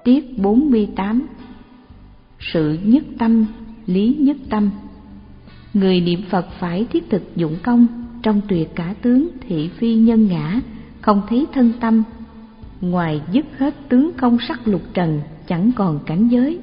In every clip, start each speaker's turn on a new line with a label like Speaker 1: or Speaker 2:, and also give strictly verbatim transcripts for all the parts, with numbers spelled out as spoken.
Speaker 1: Tiết bốn mươi tám. Sự nhất tâm, lý nhất tâm. Người niệm Phật phải thiết thực dụng công, trong tuyệt cả tướng thị phi nhân ngã, không thấy thân tâm. Ngoài dứt hết tướng công sắc lục trần, chẳng còn cảnh giới.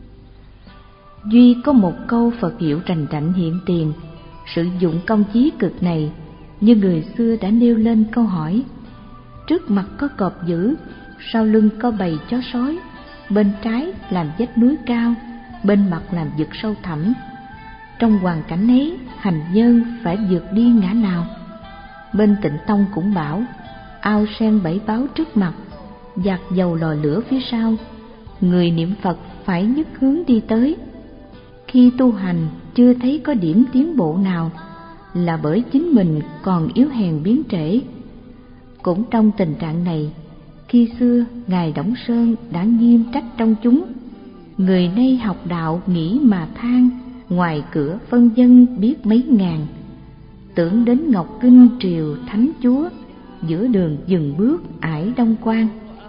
Speaker 1: Duy có một câu Phật hiệu trành trạnh hiện tiền. Sự dụng công chí cực này, như người xưa đã nêu lên câu hỏi: trước mặt có cọp dữ, sau lưng có bầy chó sói, bên trái làm vách núi cao, bên mặt làm vực sâu thẳm. Trong hoàn cảnh ấy, hành nhân phải vượt đi ngã nào? Bên Tịnh Tông cũng bảo: ao sen bảy báo trước mặt, dạt dầu lò lửa phía sau. Người niệm Phật phải nhất hướng đi tới. Khi tu hành chưa thấy có điểm tiến bộ nào, là bởi chính mình còn yếu hèn biến trễ. Cũng trong tình trạng này, khi xưa Ngài Đổng Sơn đã nghiêm trách trong chúng: người nay học đạo nghĩ mà than, ngoài cửa phân dân biết mấy ngàn. Tưởng đến Ngọc Kinh triều thánh chúa, giữa đường dừng bước ải Đông Quan.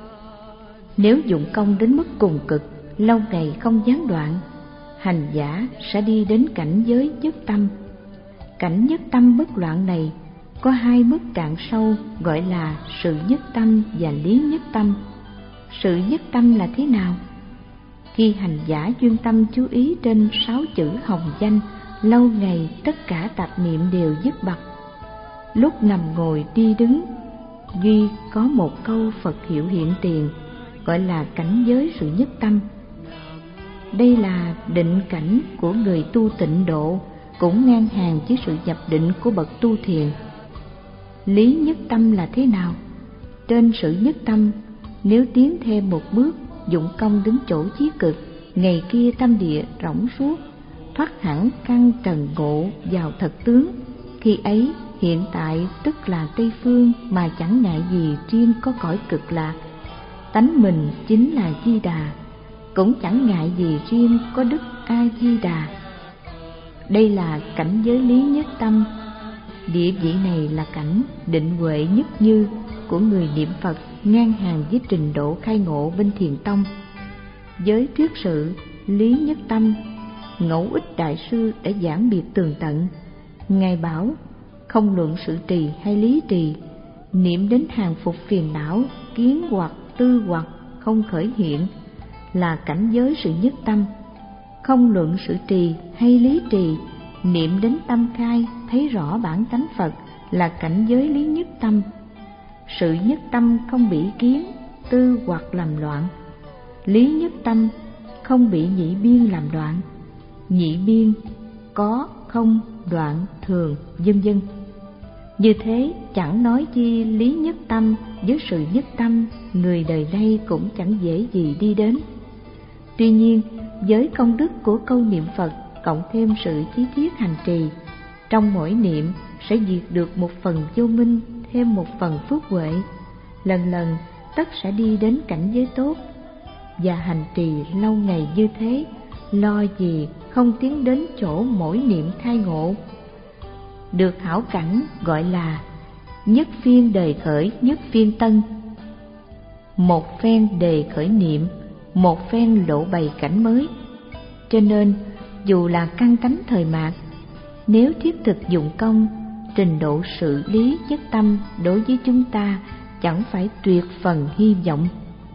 Speaker 1: Nếu dụng công đến mức cùng cực, lâu ngày không gián đoạn, hành giả sẽ đi đến cảnh giới nhất tâm. Cảnh nhất tâm bất loạn này có hai mức cạn sâu, gọi là sự nhất tâm và lý nhất tâm. Sự nhất tâm là thế nào? Khi hành giả chuyên tâm chú ý trên sáu chữ hồng danh, lâu ngày tất cả tạp niệm đều dứt bặt. Lúc nằm ngồi đi đứng, duy có một câu Phật hiệu hiện tiền, gọi là cảnh giới sự nhất tâm. Đây là định cảnh của người tu tịnh độ, cũng ngang hàng với sự nhập định của bậc tu thiền. Lý nhất tâm là thế nào? Trên sự nhất tâm, nếu tiến thêm một bước, dụng công đến chỗ chí cực, ngày kia tâm địa rỗng suốt, thoát hẳn căn trần ngộ vào thật tướng. Khi ấy hiện tại tức là Tây Phương, mà chẳng ngại gì riêng có cõi cực lạc. Tánh mình chính là Di Đà, cũng chẳng ngại gì riêng có Đức A Di Đà. Đây là cảnh giới lý nhất tâm. Địa vị này là cảnh định huệ nhất như của người niệm Phật, ngang hàng với trình độ khai ngộ bên Thiền Tông. Với thuyết sự lý nhất tâm, Ngẫu Ích Đại Sư đã giảng biệt tường tận. Ngài bảo: không luận sự trì hay lý trì, niệm đến hàng phục phiền não, kiến hoặc tư hoặc không khởi hiện, là cảnh giới sự nhất tâm. Không luận sự trì hay lý trì, niệm đến tâm khai, thấy rõ bản tánh Phật, là cảnh giới lý nhất tâm. Sự nhất tâm không bị kiến, tư hoặc làm loạn. Lý nhất tâm không bị nhị biên làm loạn. Nhị biên có, không, đoạn, thường, vân vân. Như thế chẳng nói chi lý nhất tâm với sự nhất tâm, người đời nay cũng chẳng dễ gì đi đến. Tuy nhiên, với công đức của câu niệm Phật cộng thêm sự chí tiết hành trì, trong mỗi niệm sẽ diệt được một phần vô minh, thêm một phần phước huệ. Lần lần tất sẽ đi đến cảnh giới tốt. Và hành trì lâu ngày như thế, lo gì không tiến đến chỗ mỗi niệm khai ngộ. Được hảo cảnh gọi là nhất phiên đề khởi nhất phiên tân. Một phen đề khởi niệm, một phen lộ bày cảnh mới. Cho nên dù là căn tánh thời mạt, nếu thiết thực dụng công, trình độ sự lý nhất tâm đối với chúng ta chẳng phải tuyệt phần hy vọng.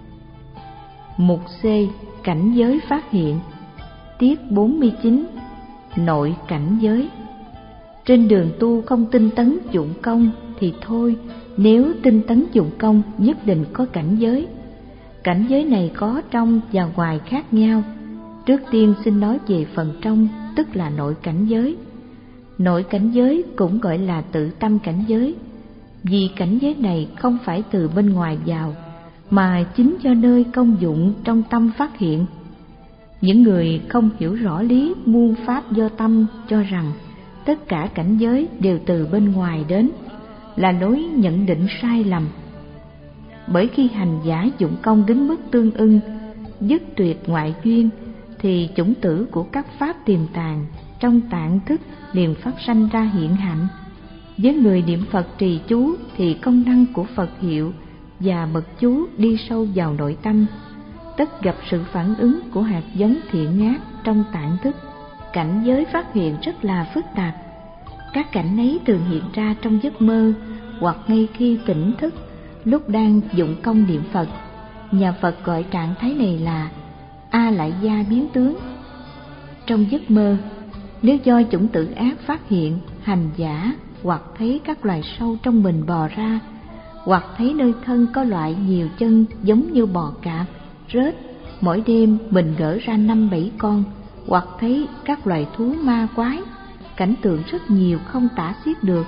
Speaker 1: Mục C. Cảnh giới phát hiện. Tiết bốn mươi chín. Nội cảnh giới. Trên đường tu không tinh tấn dụng công thì thôi, nếu tinh tấn dụng công nhất định có cảnh giới. Cảnh giới này có trong và ngoài khác nhau. Trước tiên xin nói về phần trong, tức là nội cảnh giới. Nội cảnh giới cũng gọi là tự tâm cảnh giới, vì cảnh giới này không phải từ bên ngoài vào, mà chính do nơi công dụng trong tâm phát hiện. Những người không hiểu rõ lý muôn pháp do tâm cho rằng tất cả cảnh giới đều từ bên ngoài đến, là lối nhận định sai lầm. Bởi khi hành giả dụng công đến mức tương ưng, dứt tuyệt ngoại duyên, thì chủng tử của các pháp tiềm tàng trong tạng thức liền phát sanh ra hiện hạnh. Với người niệm Phật trì chú thì công năng của Phật hiệu và mật chú đi sâu vào nội tâm, tất gặp sự phản ứng của hạt giống thiện ác trong tạng thức. Cảnh giới phát hiện rất là phức tạp. Các cảnh ấy thường hiện ra trong giấc mơ hoặc ngay khi tỉnh thức, lúc đang dụng công niệm Phật. Nhà Phật gọi trạng thái này là A Lại Gia biến tướng. Trong giấc mơ, nếu do chủng tử ác phát hiện, hành giả hoặc thấy các loài sâu trong mình bò ra, hoặc thấy nơi thân có loại nhiều chân giống như bò cạp, rết, mỗi đêm mình gỡ ra năm bảy con, hoặc thấy các loài thú ma quái, cảnh tượng rất nhiều không tả xiết được.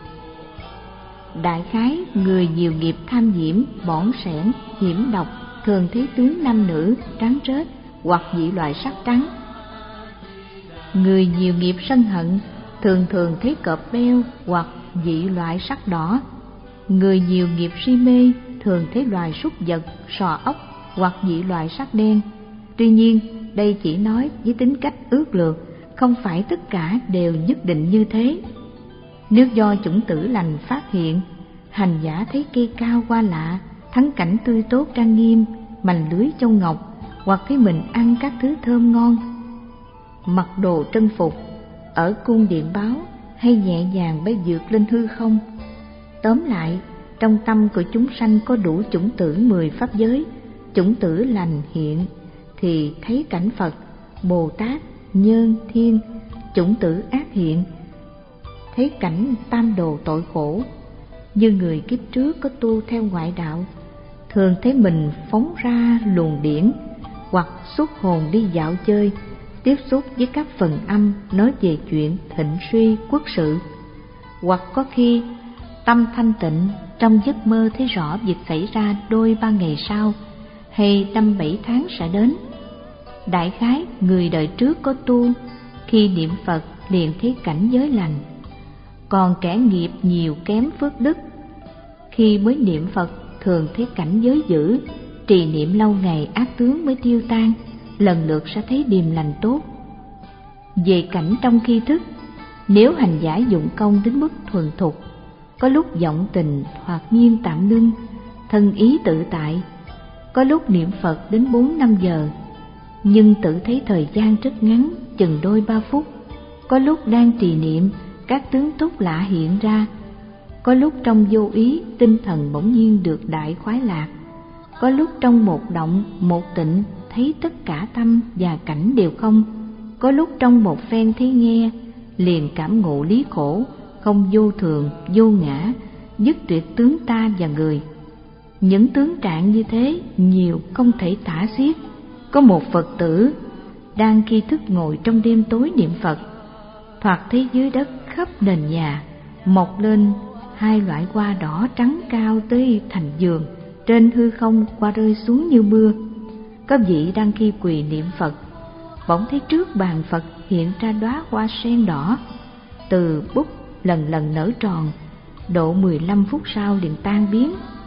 Speaker 1: Đại khái, người nhiều nghiệp tham nhiễm, bỏng sẻn, hiểm độc, thường thấy tướng nam nữ, trắng rết, hoặc dị loại sắc trắng. Người nhiều nghiệp sân hận, thường thường thấy cọp beo hoặc dị loại sắc đỏ. Người nhiều nghiệp si mê, thường thấy loài súc vật, sò ốc hoặc dị loại sắc đen. Tuy nhiên, đây chỉ nói với tính cách ước lược, không phải tất cả đều nhất định như thế. Nếu do chủng tử lành phát hiện, hành giả thấy cây cao hoa lạ, thắng cảnh tươi tốt trang nghiêm, mành lưới châu ngọc, hoặc thấy mình ăn các thứ thơm ngon, mặc đồ trân phục, ở cung điện báo, hay nhẹ nhàng bay vượt lên hư không. Tóm lại, trong tâm của chúng sanh có đủ chủng tử mười pháp giới. Chủng tử lành hiện thì thấy cảnh Phật, Bồ Tát, Nhân, Thiên. Chủng tử ác hiện thấy cảnh tam đồ tội khổ. Như người kiếp trước có tu theo ngoại đạo, thường thấy mình phóng ra luồng điển, hoặc xuất hồn đi dạo chơi, tiếp xúc với các phần âm nói về chuyện thịnh suy quốc sự. Hoặc có khi tâm thanh tịnh, trong giấc mơ thấy rõ việc xảy ra đôi ba ngày sau, hay năm bảy tháng sẽ đến. Đại khái, người đời trước có tu, khi niệm Phật liền thấy cảnh giới lành. Còn kẻ nghiệp nhiều kém phước đức, khi mới niệm Phật thường thấy cảnh giới dữ, trì niệm lâu ngày ác tướng mới tiêu tan, lần lượt sẽ thấy điềm lành tốt. Về cảnh trong khi thức, nếu hành giả dụng công đến mức thuần thục, có lúc vọng tình hoặc nhiên tạm ngưng, thân ý tự tại, có lúc niệm Phật đến bốn năm giờ, nhưng tự thấy thời gian rất ngắn, chừng đôi ba phút. Có lúc đang trì niệm, các tướng tốt lạ hiện ra. Có lúc trong vô ý, tinh thần bỗng nhiên được đại khoái lạc. Có lúc trong một động, một tịnh, thấy tất cả tâm và cảnh đều không. Có lúc trong một phen thấy nghe, liền cảm ngộ lý khổ, không vô thường, vô ngã, dứt tuyệt tướng ta và người. Những tướng trạng như thế nhiều không thể tả xiết. Có một Phật tử đang khi thức ngồi trong đêm tối niệm Phật, thoạt thấy dưới đất khắp nền nhà mọc lên hai loại hoa đỏ trắng cao tới thành giường, trên hư không hoa rơi xuống như mưa. Có vị đang khi quỳ niệm Phật, bỗng thấy trước bàn Phật hiện ra đóa hoa sen đỏ, từ bút lần lần nở tròn, độ mười lăm phút sau liền tan biến.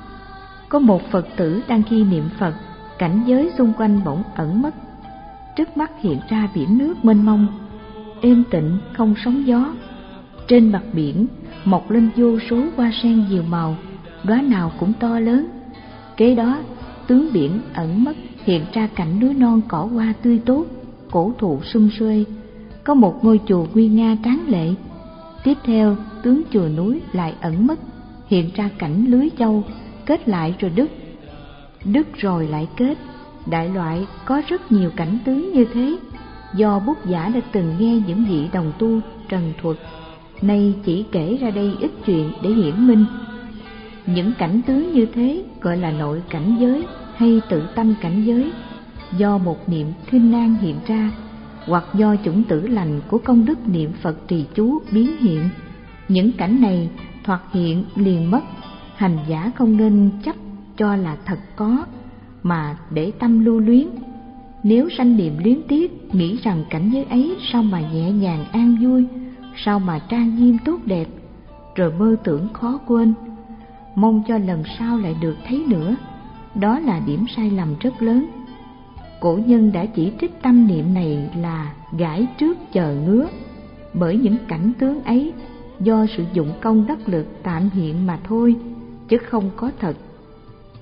Speaker 1: Có một Phật tử đang khi niệm Phật, cảnh giới xung quanh bỗng ẩn mất, trước mắt hiện ra biển nước mênh mông, êm tịnh không sóng gió. Trên mặt biển mọc lên vô số hoa sen nhiều màu, đóa nào cũng to lớn. Kế đó tướng biển ẩn mất, hiện ra cảnh núi non cỏ hoa tươi tốt, cổ thụ sum xuê. Có một ngôi chùa nguy nga tráng lệ. Tiếp theo tướng chùa núi lại ẩn mất, hiện ra cảnh lưới châu kết lại rồi đứt, đứt rồi lại kết. Đại loại có rất nhiều cảnh tướng như thế, do bút giả đã từng nghe những vị đồng tu trần thuật, nay chỉ kể ra đây ít chuyện để hiển minh. Những cảnh tướng như thế gọi là nội cảnh giới hay tự tâm cảnh giới, do một niệm khinh an hiện ra, hoặc do chủng tử lành của công đức niệm Phật trì chú biến hiện. Những cảnh này thoạt hiện liền mất, hành giả không nên chấp cho là thật có, mà để tâm lưu luyến. Nếu sanh niệm luyến tiếc, nghĩ rằng cảnh giới ấy sao mà nhẹ nhàng an vui, sao mà trang nghiêm tốt đẹp, rồi mơ tưởng khó quên, mong cho lần sau lại được thấy nữa, đó là điểm sai lầm rất lớn. Cổ nhân đã chỉ trích tâm niệm này là gãi trước chờ ngứa, bởi những cảnh tướng ấy do sự dụng công đắc lực tạm hiện mà thôi, chứ không có thật.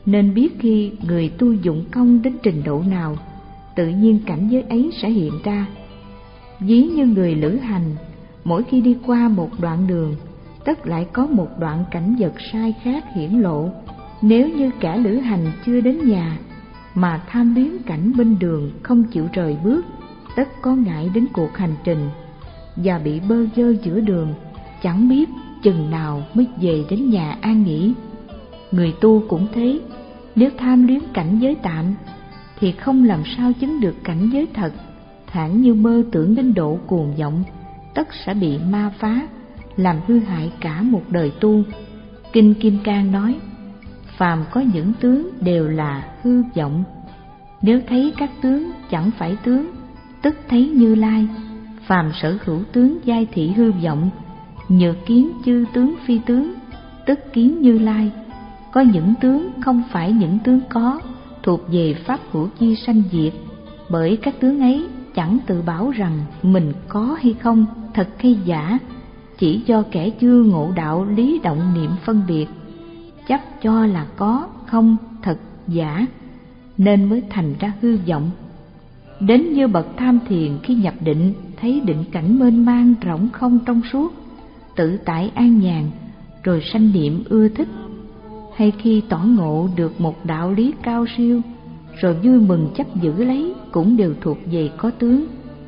Speaker 1: Nên biết khi người tu dụng công đến trình độ nào, tự nhiên cảnh giới ấy sẽ hiện ra. Ví như người lữ hành, mỗi khi đi qua một đoạn đường, tất lại có một đoạn cảnh vật sai khác hiển lộ. Nếu như cả lữ hành chưa đến nhà mà tham luyến cảnh bên đường không chịu rời bước, tất có ngại đến cuộc hành trình và bị bơ vơ giữa đường, chẳng biết chừng nào mới về đến nhà an nghỉ. Người tu cũng thế, nếu tham luyến cảnh giới tạm thì không làm sao chứng được cảnh giới thật. Thản như mơ tưởng đến độ cuồng vọng, tất sẽ bị ma phá, làm hư hại cả một đời tu. Kinh Kim Cang nói, phàm có những tướng đều là hư vọng. Nếu thấy các tướng chẳng phải tướng, tức thấy Như Lai. Phàm sở hữu tướng giai thị hư vọng, nhược kiến chư tướng phi tướng, tức kiến Như Lai. Có những tướng không phải những tướng có, thuộc về pháp hữu chi sanh diệt. Bởi các tướng ấy chẳng tự bảo rằng mình có hay không, thật hay giả, chỉ do kẻ chưa ngộ đạo lý động niệm phân biệt, chấp cho là có, không, thật, giả, nên mới thành ra hư vọng. Đến như bậc tham thiền khi nhập định, thấy định cảnh mênh mang rỗng không trong suốt, tự tại an nhàn, rồi sanh niệm ưa thích. Hay khi tỏ ngộ được một đạo lý cao siêu, rồi vui mừng chấp giữ lấy, cũng đều thuộc về có tướng.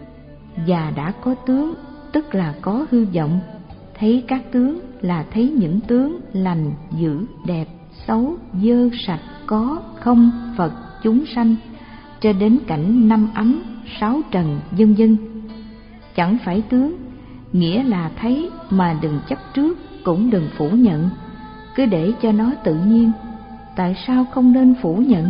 Speaker 1: Và đã có tướng, tức là có hư vọng. Thấy các tướng là thấy những tướng lành, dữ, đẹp, xấu, dơ, sạch, có, không, Phật, chúng sanh, cho đến cảnh năm ấm, sáu trần, vân vân. Chẳng phải tướng, nghĩa là thấy mà đừng chấp trước, cũng đừng phủ nhận, cứ để cho nó tự nhiên. Tại sao không nên phủ nhận?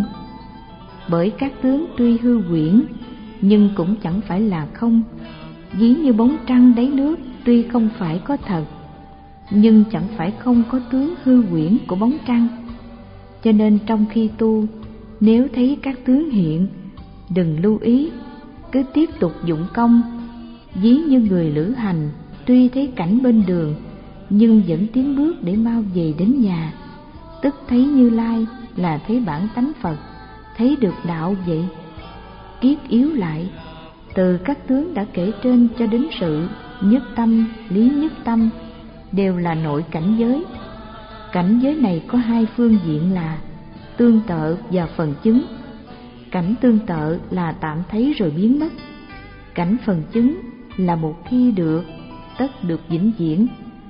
Speaker 1: Bởi các tướng tuy hư huyễn, nhưng cũng chẳng phải là không. Ví như bóng trăng đáy nước, tuy không phải có thật, nhưng chẳng phải không có tướng hư huyễn của bóng trăng. Cho nên trong khi tu, nếu thấy các tướng hiện, đừng lưu ý, cứ tiếp tục dụng công. Ví như người lữ hành, tuy thấy cảnh bên đường, nhưng vẫn tiến bước để mau về đến nhà, tức thấy Như Lai là thấy bản tánh Phật, thấy được đạo vậy. Kiết yếu lại, từ các tướng đã kể trên cho đến sự nhất tâm, lý nhất tâm, đều là nội cảnh giới. Cảnh giới này có hai phương diện là tương tự và phần chứng. Cảnh tương tự là tạm thấy rồi biến mất. Cảnh phần chứng là một khi được, tất được vĩnh viễn.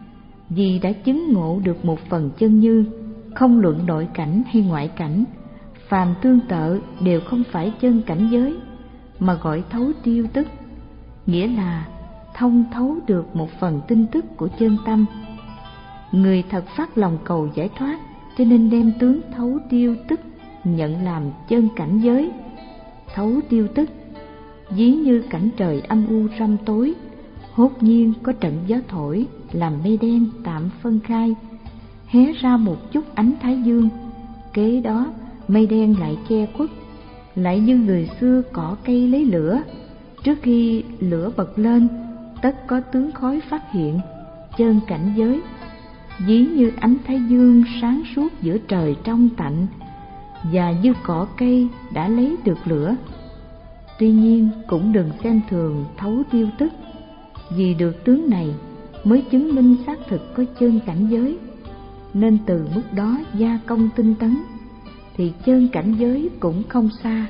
Speaker 1: Vì đã chứng ngộ được một phần chân như, không luận nội cảnh hay ngoại cảnh, phàm tương tự đều không phải chân cảnh giới, mà gọi thấu tiêu tức, nghĩa là thông thấu được một phần tin tức của chân tâm. Người thật phát lòng cầu giải thoát, cho nên đem tướng thấu tiêu tức nhận làm chân cảnh giới. Thấu tiêu tức ví như cảnh trời âm u râm tối, hốt nhiên có trận gió thổi, làm mây đen tạm phân khai, hé ra một chút ánh thái dương, kế đó mây đen lại che khuất. Lại như người xưa cỏ cây lấy lửa, trước khi lửa bật lên, tất có tướng khói phát hiện, chân cảnh giới. Ví như ánh thái dương sáng suốt giữa trời trong tạnh, và như cỏ cây đã lấy được lửa. Tuy nhiên cũng đừng xem thường thấu tiêu tức, vì được tướng này mới chứng minh xác thực có chân cảnh giới, nên từ mức đó gia công tinh tấn, thì chân cảnh giới cũng không xa.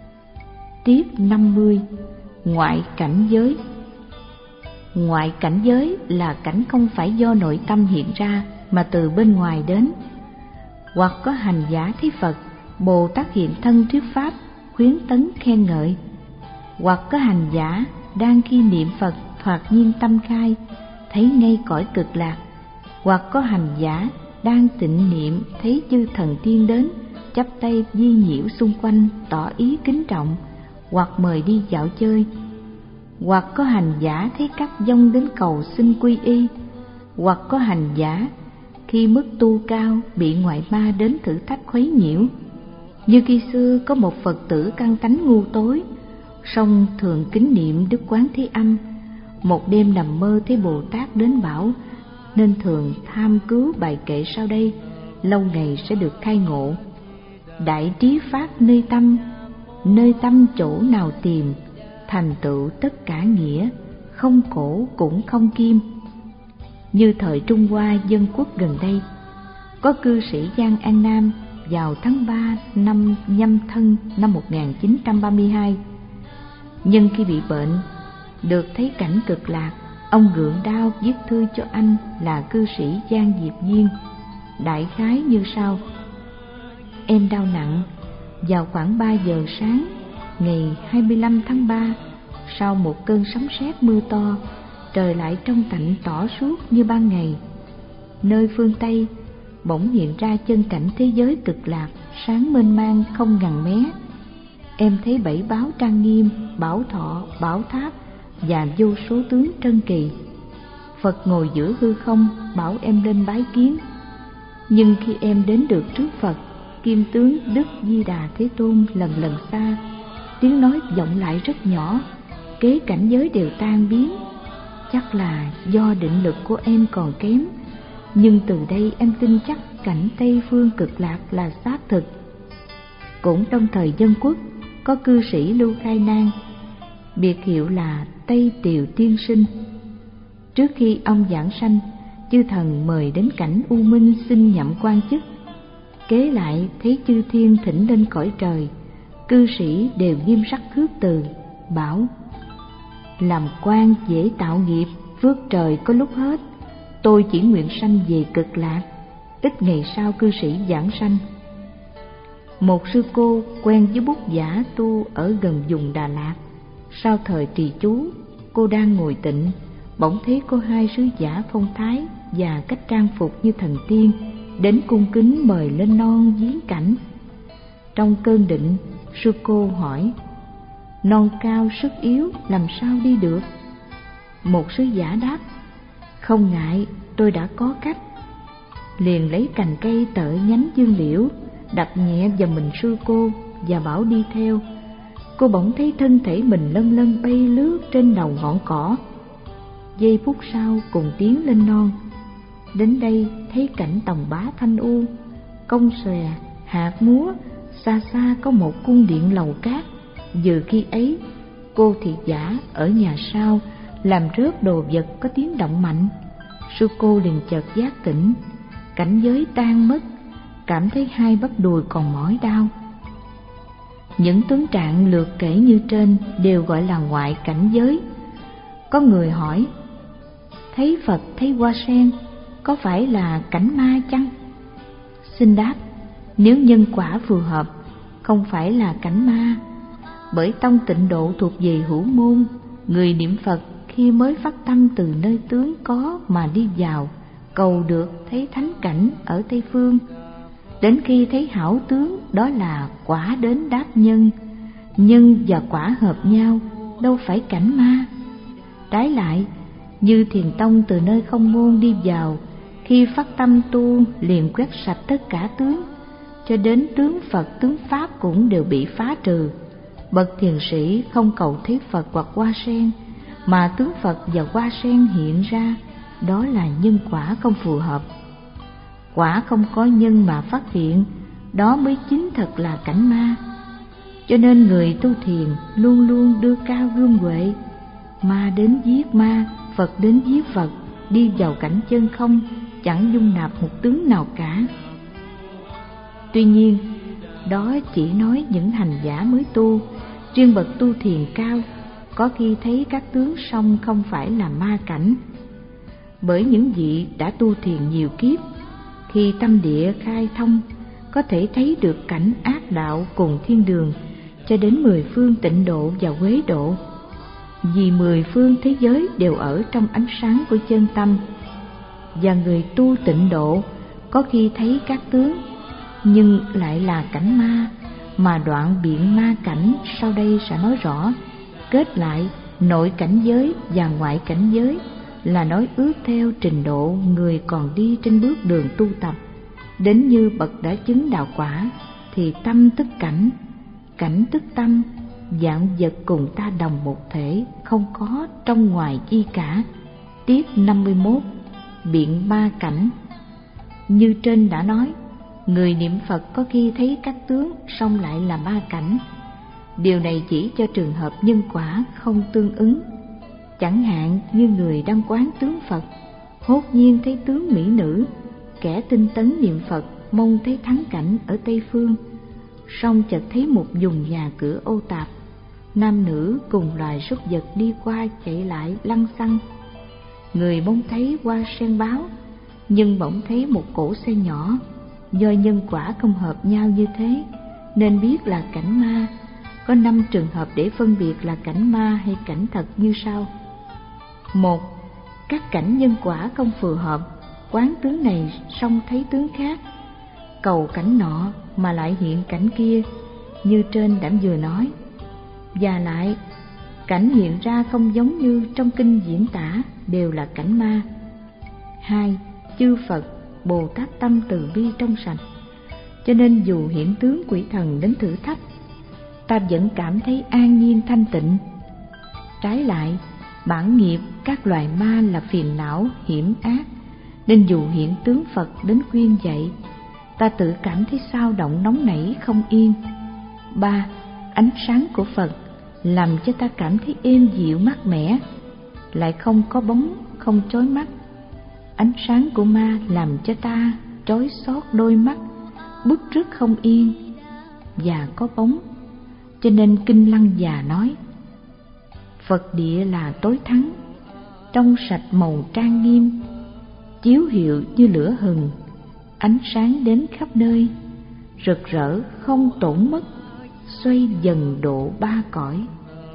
Speaker 1: Tiếp năm mươi. Ngoại cảnh giới. Ngoại cảnh giới là cảnh không phải do nội tâm hiện ra, mà từ bên ngoài đến. Hoặc có hành giả thấy Phật, Bồ Tát hiện thân thuyết pháp, khuyến tấn khen ngợi. Hoặc có hành giả đang khi niệm Phật thoạt nhiên tâm khai, thấy ngay cõi cực lạc. Hoặc có hành giả đang tịnh niệm, thấy chư thần tiên đến, chắp tay di nhiễu xung quanh, tỏ ý kính trọng, hoặc mời đi dạo chơi. Hoặc có hành giả thấy các vong đến cầu xin quy y. Hoặc có hành giả khi mức tu cao bị ngoại ma đến thử thách khuấy nhiễu. Như khi xưa có một Phật tử căn tánh ngu tối, song thường kính niệm Đức Quán Thế Âm, một đêm nằm mơ thấy Bồ Tát đến bảo, nên thường tham cứu bài kệ sau đây, lâu ngày sẽ được khai ngộ. đại trí phát nơi tâm, nơi tâm chỗ nào tìm, thành tựu tất cả nghĩa, không cổ cũng không kim. Như thời Trung Hoa Dân Quốc gần đây, có cư sĩ Giang An Nam vào tháng ba năm Nhâm Thân năm một nghìn chín trăm ba mươi hai, nhân khi bị bệnh, được thấy cảnh cực lạc, ông gượng đau viết thư cho anh là cư sĩ Giang Diệp Viên, đại khái như sau: Em đau nặng, vào khoảng ba giờ sáng ngày hai mươi lăm tháng ba, sau một cơn sấm sét mưa to, trời lại trong tạnh tỏ suốt như ban ngày. Nơi phương Tây bỗng hiện ra chân cảnh thế giới cực lạc, sáng mênh mang không ngần mé. Em thấy bảy báo trang nghiêm, bảo thọ, bảo tháp và vô số tướng trân kỳ. Phật ngồi giữa hư không bảo em lên bái kiến. Nhưng khi em đến được trước Phật, kim tướng Đức Di Đà Thế Tôn lần lần xa, tiếng nói vọng lại rất nhỏ, kế cảnh giới đều tan biến. Chắc là do định lực của em còn kém, nhưng từ đây em tin chắc cảnh Tây phương cực lạc là xác thực. Cũng trong thời Dân Quốc, có cư sĩ Lưu Khai Nang, biệt hiệu là Tây Tiều Tiên Sinh. Trước khi ông giảng sanh, chư thần mời đến cảnh U Minh xin nhậm quan chức. Kế lại thấy chư thiên thỉnh lên cõi trời, cư sĩ đều nghiêm sắc khước từ, bảo: làm quan dễ tạo nghiệp, phước trời có lúc hết, tôi chỉ nguyện sanh về cực lạc. Ít ngày sau cư sĩ giảng sanh. Một sư cô quen với bút giả tu ở gần vùng Đà Lạt. Sau thời trì chú, cô đang ngồi tịnh, bỗng thấy có hai sứ giả phong thái và cách trang phục như thần tiên đến cung kính mời lên non viếng cảnh. Trong cơn định, sư cô hỏi: non cao sức yếu, làm sao đi được? Một sứ giả đáp: không ngại, tôi đã có cách. Liền lấy cành cây tợ nhánh dương liễu đặt nhẹ vào mình sư cô và bảo đi theo. Cô bỗng thấy thân thể mình lân lân bay lướt trên đầu ngọn cỏ. Giây phút sau cùng tiến lên non. Đến đây thấy cảnh tòng bá thanh u, công xòe, hạt múa, xa xa có một cung điện lầu cát. Vừa khi ấy, cô thị giả ở nhà sau làm rớt đồ vật có tiếng động mạnh. Sư cô liền chợt giác tỉnh, cảnh giới tan mất, cảm thấy hai bắp đùi còn mỏi đau. Những tướng trạng lược kể như trên đều gọi là ngoại cảnh giới. Có người hỏi: thấy Phật, thấy hoa sen, có phải là cảnh ma chăng? Xin đáp: nếu nhân quả phù hợp, không phải là cảnh ma. Bởi tông Tịnh Độ thuộc về hữu môn, người niệm Phật khi mới phát tâm từ nơi tướng có mà đi vào, cầu được thấy thánh cảnh ở Tây Phương. Đến khi thấy hảo tướng, đó là quả đến đáp nhân. Nhân và quả hợp nhau, đâu phải cảnh ma. Trái lại, như Thiền Tông từ nơi không môn đi vào, khi phát tâm tu liền quét sạch tất cả tướng, cho đến tướng Phật, tướng Pháp cũng đều bị phá trừ. Bậc thiền sĩ không cầu thấy Phật hoặc hoa sen, mà tướng Phật và hoa sen hiện ra, đó là nhân quả không phù hợp. Quả không có nhân mà phát hiện, đó mới chính thật là cảnh ma. Cho nên người tu thiền luôn luôn đưa cao gương huệ. Ma đến giết ma, Phật đến giết Phật, đi vào cảnh chân không, chẳng dung nạp một tướng nào cả. Tuy nhiên, đó chỉ nói những hành giả mới tu. Riêng bậc tu thiền cao, có khi thấy các tướng song không phải là ma cảnh. Bởi những vị đã tu thiền nhiều kiếp, khi tâm địa khai thông, có thể thấy được cảnh ác đạo cùng thiên đường, cho đến mười phương Tịnh Độ và Quế Độ. Vì mười phương thế giới đều ở trong ánh sáng của chân tâm. Và người tu Tịnh Độ có khi thấy các tướng, nhưng lại là cảnh ma, mà đoạn biện ma cảnh sau đây sẽ nói rõ. Kết lại, nội cảnh giới và ngoại cảnh giới là nói ước theo trình độ người còn đi trên bước đường tu tập. Đến như bậc đã chứng đạo quả, thì tâm tức cảnh, cảnh tức tâm, vạn vật cùng ta đồng một thể, không có trong ngoài chi cả. Tiết năm mươi mốt, biện ma cảnh. Như trên đã nói, Người niệm Phật có khi thấy các tướng song lại là ma cảnh. Điều này chỉ cho trường hợp nhân quả không tương ứng. Chẳng hạn như người đang quán tướng Phật, hốt nhiên thấy tướng mỹ nữ, kẻ tinh tấn niệm Phật mong thấy thắng cảnh ở Tây Phương, song chợt thấy một vùng nhà cửa ô tạp, nam nữ cùng loài súc vật đi qua chạy lại lăng xăng. Người mong thấy hoa sen báo, nhưng bỗng thấy một cỗ xe nhỏ. Do nhân quả không hợp nhau như thế nên biết là cảnh ma. Có năm trường hợp để phân biệt là cảnh ma hay cảnh thật như sau. Một, các cảnh nhân quả không phù hợp, quán tướng này song thấy tướng khác, cầu cảnh nọ mà lại hiện cảnh kia, như trên đã vừa nói. Và lại, cảnh hiện ra không giống như trong kinh diễn tả, đều là cảnh ma. Hai, chư Phật, Bồ Tát tâm từ bi trong sạch, cho nên dù hiện tướng quỷ thần đến thử thách, ta vẫn cảm thấy an nhiên thanh tịnh. Trái lại, bản nghiệp các loài ma là phiền não, hiểm ác, nên dù hiện tướng Phật đến khuyên dạy, ta tự cảm thấy xao động nóng nảy không yên. Ba, ánh sáng của Phật làm cho ta cảm thấy êm dịu mát mẻ, lại không có bóng, không chói mắt. Ánh sáng của ma làm cho ta trói xót đôi mắt, bứt rứt không yên và có bóng. Cho nên Kinh Lăng Già nói: Phật địa là tối thắng, trong sạch màu trang nghiêm, chiếu hiệu như lửa hừng, ánh sáng đến khắp nơi, rực rỡ không tổn mất, xoay dần độ ba cõi.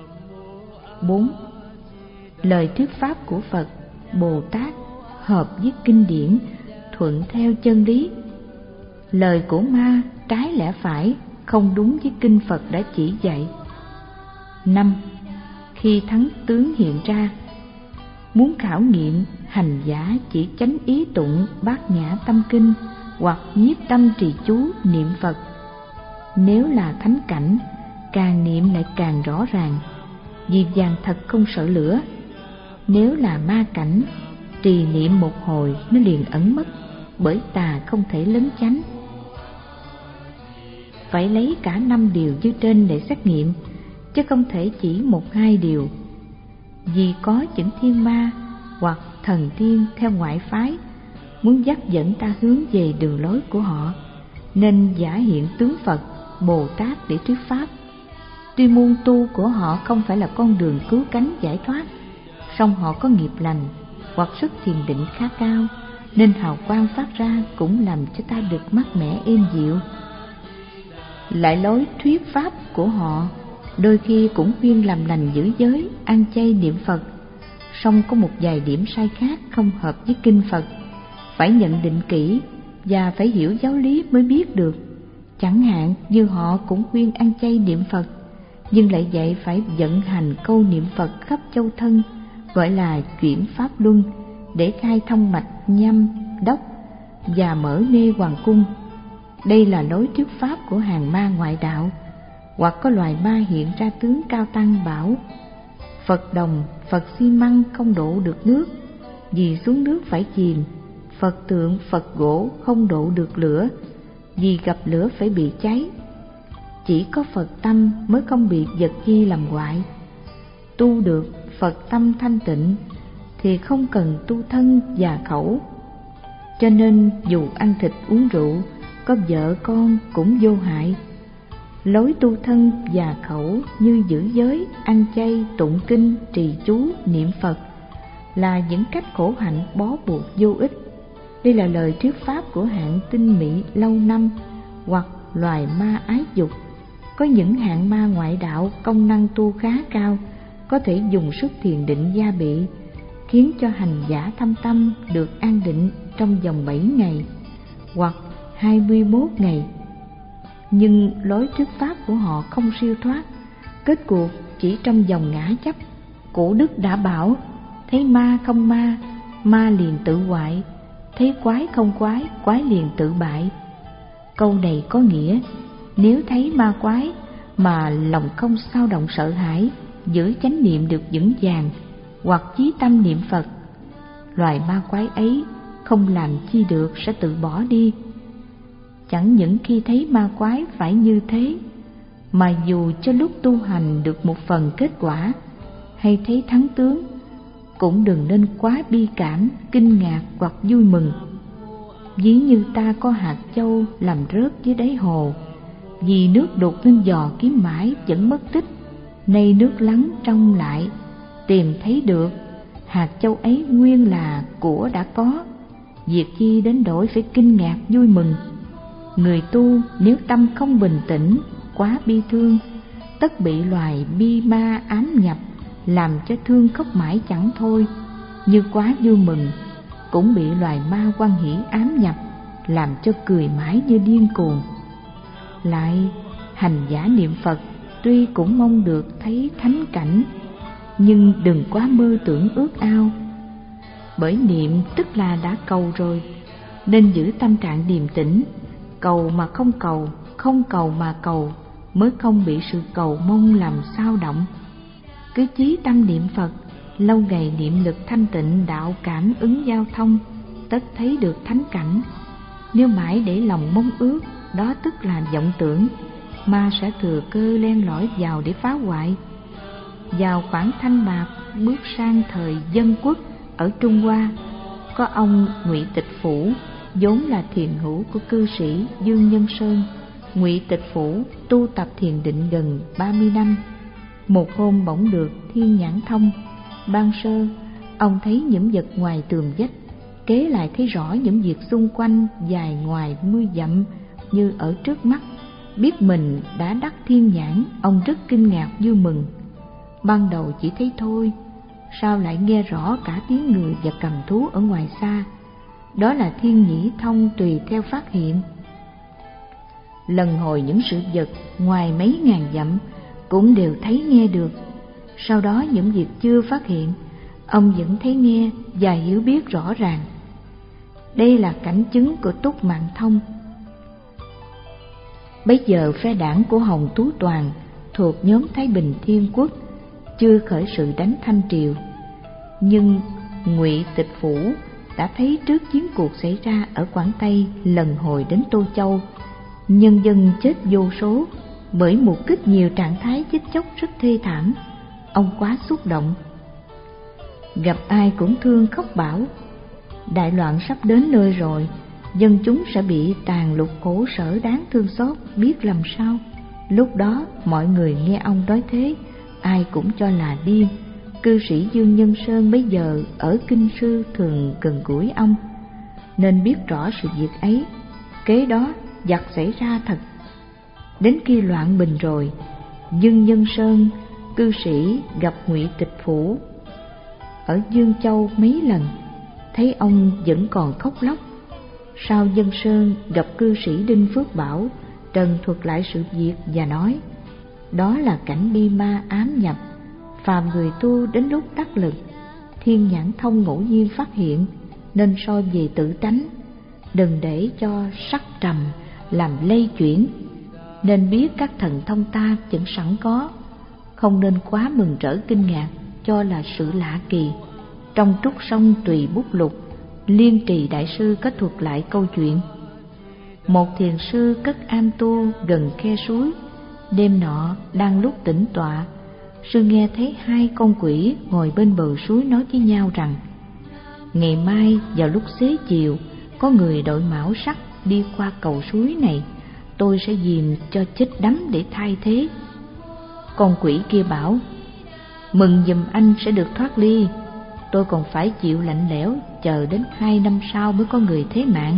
Speaker 1: Bốn, lời thuyết pháp của Phật, Bồ Tát hợp với kinh điển, thuận theo chân lý. Lời của ma trái lẽ phải, không đúng với kinh Phật đã chỉ dạy. Năm, khi thắng tướng hiện ra, muốn khảo nghiệm, hành giả chỉ chánh ý tụng Bát Nhã Tâm Kinh hoặc nhiếp tâm trì chú niệm Phật. Nếu là thánh cảnh, càng niệm lại càng rõ ràng, vì vàng thật không sợ lửa. Nếu là ma cảnh, trì niệm một hồi nó liền ẩn mất, bởi tà không thể lấn chánh. Phải lấy cả năm điều như trên để xét nghiệm, chứ không thể chỉ một hai điều. Vì có những thiên ma hoặc thần tiên theo ngoại phái muốn dắt dẫn ta hướng về đường lối của họ, nên giả hiện tướng Phật, Bồ Tát để thuyết pháp. Tuy môn tu của họ không phải là con đường cứu cánh giải thoát, song họ có nghiệp lành hoặc sức thiền định khá cao, nên hào quang phát ra cũng làm cho ta được mát mẻ êm dịu. Lại lối thuyết pháp của họ đôi khi cũng khuyên làm lành giữ giới, ăn chay niệm Phật, song có một vài điểm sai khác không hợp với kinh Phật, phải nhận định kỹ và phải hiểu giáo lý mới biết được. Chẳng hạn như họ cũng khuyên ăn chay niệm Phật, nhưng lại dạy phải vận hành câu niệm Phật khắp châu thân, gọi là chuyển pháp luân, để khai thông mạch nhâm đốc và mở nê hoàng cung. Đây là lối thuyết pháp của hàng ma ngoại đạo. Hoặc có loài ma hiện ra tướng cao tăng bảo: Phật đồng, Phật xi măng không độ được nước, vì xuống nước phải chìm. Phật tượng, Phật gỗ không độ được lửa, vì gặp lửa phải bị cháy. Chỉ có Phật tâm mới không bị vật chi làm hoại. Tu được Phật tâm thanh tịnh thì không cần tu thân và khẩu. Cho nên dù ăn thịt uống rượu, có vợ con cũng vô hại. Lối tu thân và khẩu như giữ giới, ăn chay, tụng kinh, trì chú, niệm Phật là những cách khổ hạnh bó buộc vô ích. Đây là lời thuyết pháp của hạng tinh mỹ lâu năm hoặc loài ma ái dục. Có những hạng ma ngoại đạo công năng tu khá cao, có thể dùng sức thiền định gia bị, khiến cho hành giả thâm tâm được an định trong vòng bảy ngày hoặc hai mươi mốt ngày. Nhưng lối thuyết pháp của họ không siêu thoát, kết cuộc chỉ trong vòng ngã chấp. Cổ đức đã bảo: thấy ma không ma, ma liền tự hoại; thấy quái không quái, quái liền tự bại. Câu này có nghĩa, nếu thấy ma quái mà lòng không xao động sợ hãi, giữ chánh niệm được vững vàng, hoặc chí tâm niệm Phật, loài ma quái ấy không làm chi được sẽ tự bỏ đi. chẳng những khi thấy ma quái phải như thế, mà dù cho lúc tu hành được một phần kết quả hay thấy thắng tướng, cũng đừng nên quá bi cảm, kinh ngạc hoặc vui mừng. Ví như ta có hạt châu làm rớt dưới đáy hồ, vì nước đục nên dò kiếm mãi vẫn mất tích, nay nước lắng trong lại, tìm thấy được, hạt châu ấy nguyên là của đã có, việc chi đến đổi phải kinh ngạc vui mừng. Người tu nếu tâm không bình tĩnh, quá bi thương, tất bị loài bi ma ám nhập, làm cho thương khóc mãi chẳng thôi. Như quá vui mừng, cũng bị loài ma hoan hỷ ám nhập, làm cho cười mãi như điên cuồng. Lại, hành giả niệm Phật tuy cũng mong được thấy thánh cảnh, nhưng đừng quá mơ tưởng ước ao. Bởi niệm tức là đã cầu rồi, nên giữ tâm trạng điềm tĩnh, cầu mà không cầu, không cầu mà cầu, mới không bị sự cầu mong làm xao động. Cứ chí tâm niệm Phật, lâu ngày niệm lực thanh tịnh đạo cảm ứng giao thông, tất thấy được thánh cảnh. Nếu mãi để lòng mong ước, đó tức là vọng tưởng, ma sẽ thừa cơ len lỏi vào để phá hoại. Vào khoảng Thanh Mạc bước sang thời Dân Quốc ở Trung Hoa, có ông Ngụy Tịch Phủ, vốn là thiền hữu của cư sĩ Dương Nhân Sơn. Ngụy Tịch Phủ tu tập thiền định gần ba mươi năm. Một hôm bỗng được thiên nhãn thông. Ban sơ, ông thấy những vật ngoài tường vách, kế lại thấy rõ những việc xung quanh dài ngoài mươi dặm như ở trước mắt. Biết mình đã đắc thiên nhãn, ông rất kinh ngạc vui mừng. Ban đầu chỉ thấy thôi, sao lại nghe rõ cả tiếng người và cầm thú ở ngoài xa. Đó là thiên nhĩ thông tùy theo phát hiện. Lần hồi những sự vật ngoài mấy ngàn dặm cũng đều thấy nghe được. Sau đó những việc chưa phát hiện, ông vẫn thấy nghe và hiểu biết rõ ràng. Đây là cảnh chứng của Túc Mạng Thông. Bây giờ phe đảng của Hồng Tú Toàn thuộc nhóm Thái Bình Thiên Quốc chưa khởi sự đánh Thanh Triều, nhưng Ngụy Tịch Phủ đã thấy trước chiến cuộc xảy ra ở Quảng Tây lần hồi đến Tô Châu, nhân dân chết vô số bởi mục kích nhiều trạng thái chết chóc rất thê thảm. Ông quá xúc động, gặp ai cũng thương khóc bảo: đại loạn sắp đến nơi rồi, dân chúng sẽ bị tàn lục khổ sở đáng thương xót, biết làm sao. Lúc đó mọi người nghe ông nói thế, ai cũng cho là điên. Cư sĩ Dương Nhân Sơn bấy giờ ở Kinh Sư thường gần gũi ông, nên biết rõ sự việc ấy. Kế đó giặc xảy ra thật. Đến khi loạn bình rồi, Dương Nhân Sơn cư sĩ gặp Ngụy Tịch Phủ ở Dương Châu mấy lần, thấy ông vẫn còn khóc lóc. Sau Dân Sơn gặp cư sĩ Đinh Phước Bảo, trần thuật lại sự việc và nói: đó là cảnh bi ma ám nhập, phàm người tu đến lúc đắc lực, thiên nhãn thông ngẫu nhiên phát hiện, nên soi về tự tánh, đừng để cho sắc trầm làm lây chuyển. Nên biết các thần thông ta vẫn sẵn có, không nên quá mừng rỡ kinh ngạc cho là sự lạ kỳ. Trong Trúc Sông Tùy Bút Lục, Liên Trì đại sư có thuật lại câu chuyện: một thiền sư cất am tu gần khe suối. Đêm nọ đang lúc tĩnh tọa, sư nghe thấy hai con quỷ ngồi bên bờ suối nói với nhau rằng: ngày mai vào lúc xế chiều, có người đội mão sắt đi qua cầu suối này, tôi sẽ dìm cho chết đắm để thay thế. Con quỷ kia bảo: mừng giùm anh sẽ được thoát ly, tôi còn phải chịu lạnh lẽo chờ đến hai năm sau mới có người thế mạng.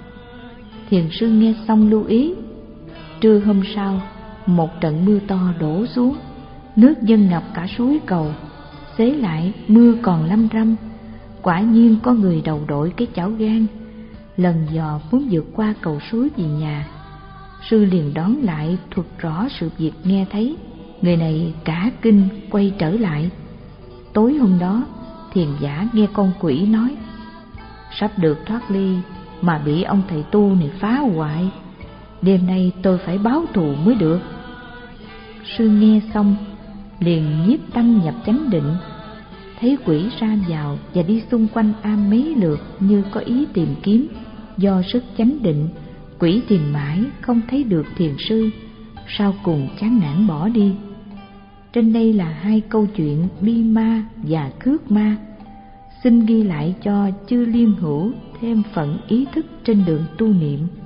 Speaker 1: Thiền sư nghe xong lưu ý. Trưa hôm sau, một trận mưa to đổ xuống, nước dâng ngập cả suối cầu. Xế lại mưa còn lâm râm, quả nhiên có người đầu đội cái chảo gan, lần dò muốn vượt qua cầu suối về nhà. Sư liền đón lại thuật rõ sự việc nghe thấy. Người này cả kinh quay trở lại. Tối hôm đó, thiền giả nghe con quỷ nói: sắp được thoát ly mà bị ông thầy tu này phá hoại, đêm nay tôi phải báo thù mới được. Sư nghe xong liền nhiếp tâm nhập chánh định, thấy quỷ ra vào và đi xung quanh am mấy lượt như có ý tìm kiếm. Do sức chánh định, Quỷ tìm mãi không thấy được thiền sư, sau cùng chán nản bỏ đi. Trên đây là hai câu chuyện bi ma và cước ma, xin ghi lại cho chư liên hữu thêm phận ý thức trên đường tu niệm.